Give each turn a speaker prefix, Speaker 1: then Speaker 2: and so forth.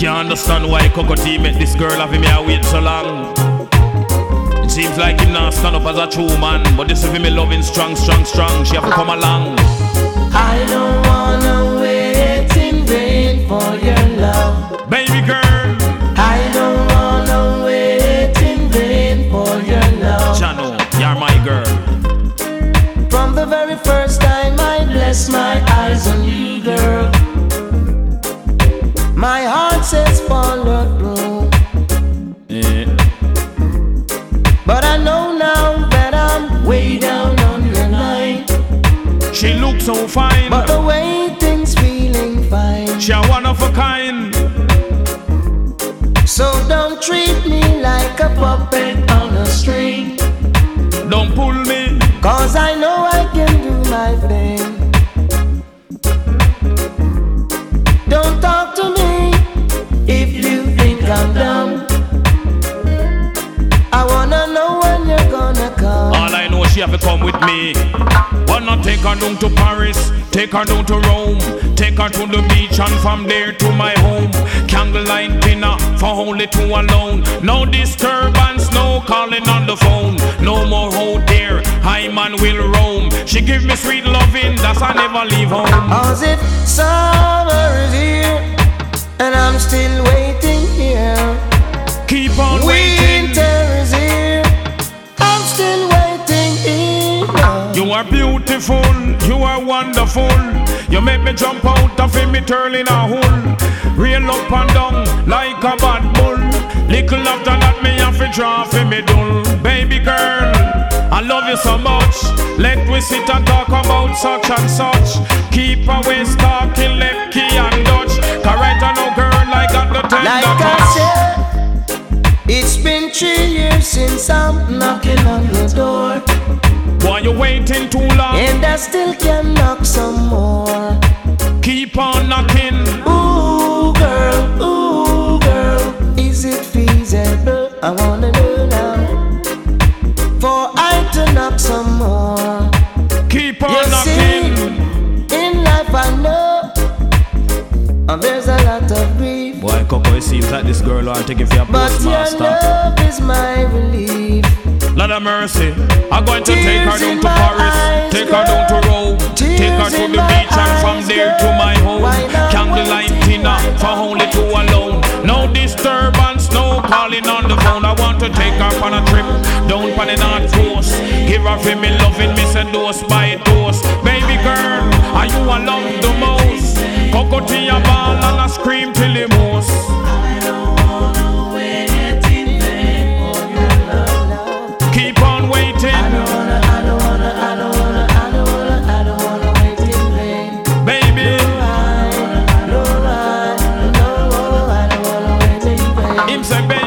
Speaker 1: Can't understand why Coco T make this girl have him here wait so long. It seems like him not stand up as a true man, but this is me loving strong, strong, strong. She have to come along.
Speaker 2: I don't wanna wait in vain for your love,
Speaker 1: baby girl.
Speaker 2: I don't wanna wait in vain for your love.
Speaker 1: Chano, you're my girl.
Speaker 2: From the very first time I bless my eyes on you, girl, my heart says follow through.
Speaker 1: Yeah.
Speaker 2: But I know now that I'm way down on your line.
Speaker 1: She looks so fine,
Speaker 2: but the waiting's feeling fine.
Speaker 1: She a one of a kind.
Speaker 2: So don't treat me like a puppet on a string.
Speaker 1: Don't pull me,
Speaker 2: cause I know I can do my thing. Don't talk to me if you think I'm dumb. I wanna know when you're gonna come.
Speaker 1: All I know, she have to come with me. Wanna take her down to Paris, take her down to Rome, take her to the beach and from there to my home. Candlelight dinner for only two alone. No disturbance, no calling on the phone. No more out there, I man will roam. She give me sweet loving, that's I never leave home.
Speaker 2: Cause if summer is here and I'm still waiting here,
Speaker 1: keep on waiting.
Speaker 2: Winter is here, I'm still waiting here.
Speaker 1: You are beautiful, you are wonderful. You make me jump out of me turning a hole. Rail up and down like a bad bull. Little after that me have to draw for me dull. Baby girl, I love you so much. Let we sit and talk about such and such. Keep away talking left key and Dutch. Cause right now girl I got the tender
Speaker 2: like
Speaker 1: touch.
Speaker 2: I said, it's been 3 years since I'm knocking on your door.
Speaker 1: Why you waiting too long?
Speaker 2: And I still can knock some more.
Speaker 1: Keep on knocking.
Speaker 2: Ooh girl, is it feasible? I wanna know now. For I to knock some more.
Speaker 1: Keep on
Speaker 2: you
Speaker 1: knocking.
Speaker 2: See, in life I know there's a lot of grief.
Speaker 1: Boy, Coco, it seems like this girl want to give you a postmaster.
Speaker 2: But your love is my relief.
Speaker 1: Lord of mercy, I'm going to take her down to Paris, take her down to Rome, take her to the beach and from there to my home. Candlelight dinner for only two alone. No disturbance, no calling on the phone. I want to take her on a trip down on the North Coast. Give her for me loving, me say dose by dose. Baby girl, are you I love the most? Coco T a ball and I scream till the most.
Speaker 2: I don't wanna wait in vain for your love.
Speaker 1: Keep on waiting.
Speaker 2: I don't wanna wait in vain.
Speaker 1: Baby,
Speaker 2: I don't wanna wait in vain.
Speaker 1: him say baby.